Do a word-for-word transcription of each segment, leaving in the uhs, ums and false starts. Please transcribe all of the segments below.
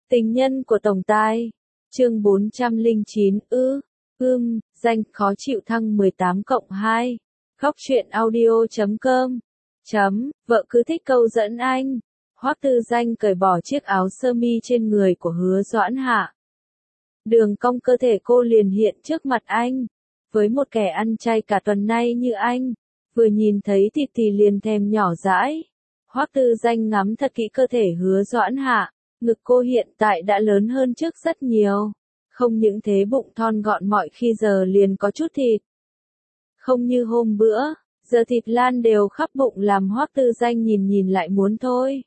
Tình nhân của tổng tài. Chương bốn trăm lẻ chín ư, ưm, danh khó chịu thăng mười tám cộng hai. Khóc chuyện audio chấm com. Chấm, vợ cứ thích câu dẫn anh. Hoắc Tư Danh cởi bỏ chiếc áo sơ mi trên người của Hứa Doãn Hạ. Đường cong cơ thể cô liền hiện trước mặt anh. Với một kẻ ăn chay cả tuần nay như anh, vừa nhìn thấy thịt thì liền thèm nhỏ dãi. Hoắc Tư Danh ngắm thật kỹ cơ thể Hứa Doãn Hạ, ngực cô hiện tại đã lớn hơn trước rất nhiều. Không những thế bụng thon gọn mọi khi giờ liền có chút thịt. Không như hôm bữa, giờ thịt lan đều khắp bụng làm Hoắc Tư Danh nhìn nhìn lại muốn thôi.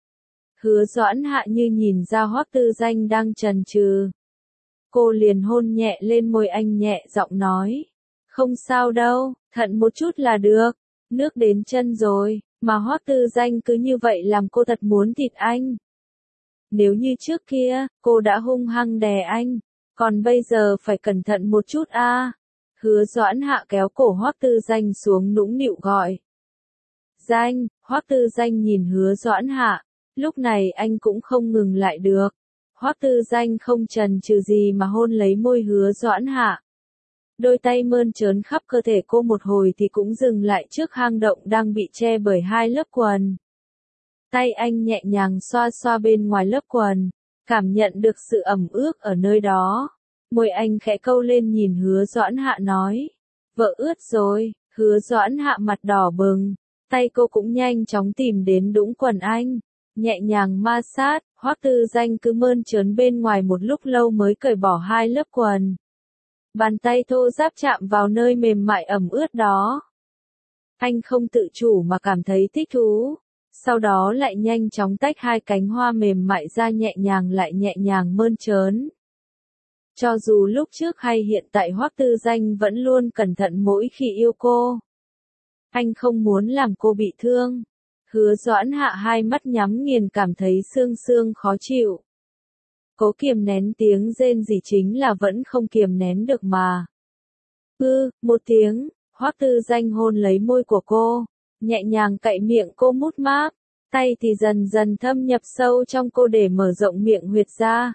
Hứa Doãn Hạ như nhìn ra Hoắc Tư Danh đang chần chừ. Cô liền hôn nhẹ lên môi anh nhẹ giọng nói. Không sao đâu, thận một chút là được. Nước đến chân rồi, mà Hoắc Tư Danh cứ như vậy làm cô thật muốn thịt anh. Nếu như trước kia, cô đã hung hăng đè anh, còn bây giờ phải cẩn thận một chút a. À. Hứa Doãn Hạ kéo cổ Hoắc Tư Danh xuống nũng nịu gọi. Danh, Hoắc Tư Danh nhìn Hứa Doãn Hạ, lúc này anh cũng không ngừng lại được. Hoắc Tư Danh không chần chừ gì mà hôn lấy môi Hứa Doãn Hạ. Đôi tay mơn trớn khắp cơ thể cô một hồi thì cũng dừng lại trước hang động đang bị che bởi hai lớp quần. Tay anh nhẹ nhàng xoa xoa bên ngoài lớp quần, cảm nhận được sự ẩm ướt ở nơi đó. Môi anh khẽ câu lên nhìn Hứa Doãn Hạ nói. Vợ ướt rồi. Hứa Doãn Hạ mặt đỏ bừng. Tay cô cũng nhanh chóng tìm đến đũng quần anh. Nhẹ nhàng ma sát, Hoắc Tư Danh cứ mơn trớn bên ngoài một lúc lâu mới cởi bỏ hai lớp quần. Bàn tay thô ráp chạm vào nơi mềm mại ẩm ướt đó. Anh không tự chủ mà cảm thấy thích thú. Sau đó lại nhanh chóng tách hai cánh hoa mềm mại ra nhẹ nhàng lại nhẹ nhàng mơn trớn. Cho dù lúc trước hay hiện tại Hoắc Tư Danh vẫn luôn cẩn thận mỗi khi yêu cô. Anh không muốn làm cô bị thương. Hứa Doãn Hạ hai mắt nhắm nghiền cảm thấy xương xương khó chịu. Cố kiềm nén tiếng rên rỉ chính là vẫn không kiềm nén được mà. Ư, một tiếng, Hoắc Tư Danh hôn lấy môi của cô, nhẹ nhàng cạy miệng cô mút mát, tay thì dần dần thâm nhập sâu trong cô để mở rộng miệng huyệt ra.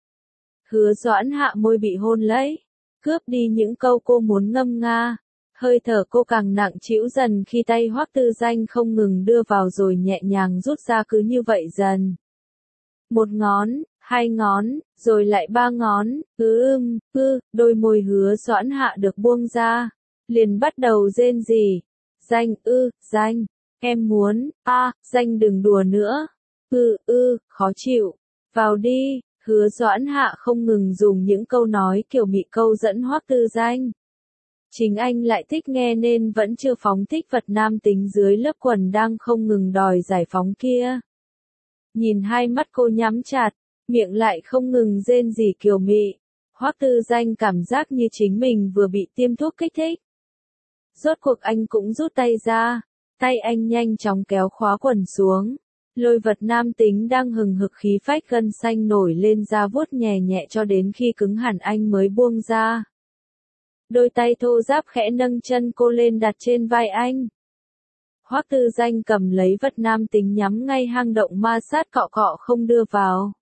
Hứa Doãn Hạ môi bị hôn lấy, cướp đi những câu cô muốn ngâm nga. Hơi thở cô càng nặng trĩu dần khi tay Hoắc Tư Danh không ngừng đưa vào rồi nhẹ nhàng rút ra cứ như vậy dần. Một ngón, hai ngón, rồi lại ba ngón, ư ưm, ư, đôi môi Hứa Doãn Hạ được buông ra, liền bắt đầu rên rỉ. Danh ư, Danh, em muốn, a, à, Danh đừng đùa nữa. Ư ư, khó chịu, vào đi. Hứa Doãn Hạ không ngừng dùng những câu nói kiểu mị câu dẫn Hoắc Tư Danh. Chính anh lại thích nghe nên vẫn chưa phóng thích vật nam tính dưới lớp quần đang không ngừng đòi giải phóng kia. Nhìn hai mắt cô nhắm chặt, miệng lại không ngừng rên rỉ kiều mị. Hoắc Tư Danh cảm giác như chính mình vừa bị tiêm thuốc kích thích. Rốt cuộc anh cũng rút tay ra, tay anh nhanh chóng kéo khóa quần xuống. Lôi vật nam tính đang hừng hực khí phách gân xanh nổi lên ra vuốt nhẹ nhẹ cho đến khi cứng hẳn anh mới buông ra. Đôi tay thô ráp khẽ nâng chân cô lên đặt trên vai anh. Hoắc Tư Danh cầm lấy vật nam tính nhắm ngay hang động ma sát cọ cọ không đưa vào.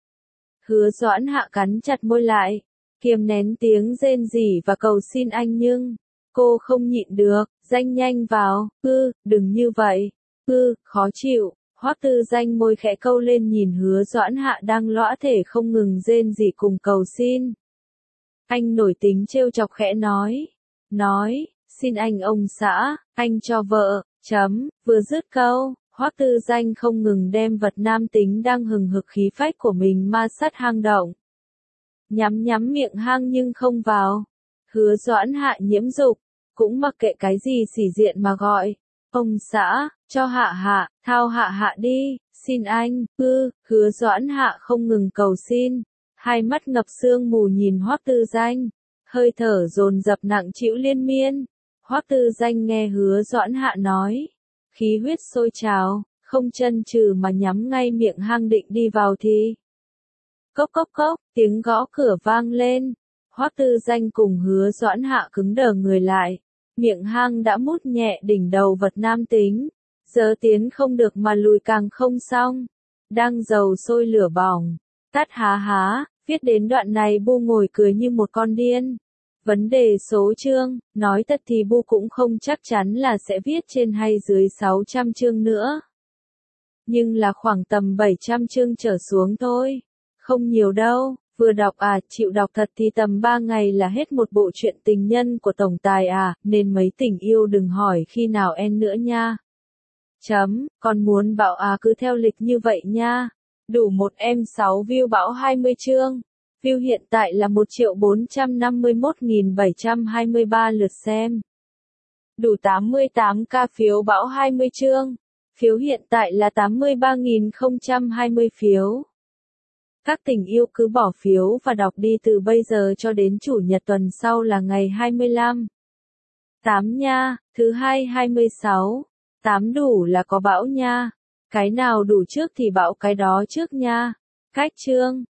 Hứa Doãn Hạ cắn chặt môi lại, kiềm nén tiếng rên rỉ và cầu xin anh nhưng cô không nhịn được. Danh nhanh vào, ư, đừng như vậy, ư, khó chịu. Hoắc Tư Danh môi khẽ câu lên nhìn Hứa Doãn Hạ đang lõa thể không ngừng rên rỉ cùng cầu xin. Anh nổi tính trêu chọc khẽ nói. Nói, xin anh ông xã, anh cho vợ, chấm, vừa dứt câu, Hoắc Tư Danh không ngừng đem vật nam tính đang hừng hực khí phách của mình ma sát hang động. Nhắm nhắm miệng hang nhưng không vào. Hứa Doãn Hạ nhiễm dục, cũng mặc kệ cái gì xỉ diện mà gọi. Ông xã, cho hạ hạ, thao hạ hạ đi, xin anh, ư, Hứa Doãn Hạ không ngừng cầu xin. Hai mắt ngập sương mù nhìn Hoắc Tư Danh, hơi thở dồn dập nặng trĩu liên miên. Hoắc Tư Danh nghe Hứa Doãn Hạ nói, khí huyết sôi trào, không chần chừ mà nhắm ngay miệng hang định đi vào thì. Cốc cốc cốc, tiếng gõ cửa vang lên. Hoắc Tư Danh cùng Hứa Doãn Hạ cứng đờ người lại, miệng hang đã mút nhẹ đỉnh đầu vật nam tính, giờ tiến không được mà lùi càng không xong, đang dầu sôi lửa bỏng. Tắt há há, viết đến đoạn này Bu ngồi cười như một con điên. Vấn đề số chương, nói thật thì Bu cũng không chắc chắn là sẽ viết trên hay dưới sáu trăm chương nữa. Nhưng là khoảng tầm bảy trăm chương trở xuống thôi. Không nhiều đâu, vừa đọc à, chịu đọc thật thì tầm ba ngày là hết một bộ truyện tình nhân của tổng tài à, nên mấy tình yêu đừng hỏi khi nào end nữa nha. Chấm, còn muốn bảo à cứ theo lịch như vậy nha. Đủ một em sáu view bão hai mươi chương. View hiện tại là một triệu bốn trăm năm mươi mốt nghìn bảy trăm hai mươi ba lượt xem. Đủ tám mươi tám k phiếu bão hai mươi chương. Phiếu hiện tại là tám mươi ba nghìn không trăm hai mươi phiếu. Các tình yêu cứ bỏ phiếu và đọc đi từ bây giờ cho đến chủ nhật tuần sau là ngày hai mươi lăm. tám nha, thứ hai hai mươi sáu. tám đủ là có bão nha. Cái nào đủ trước thì bão cái đó trước nha. Cách chương.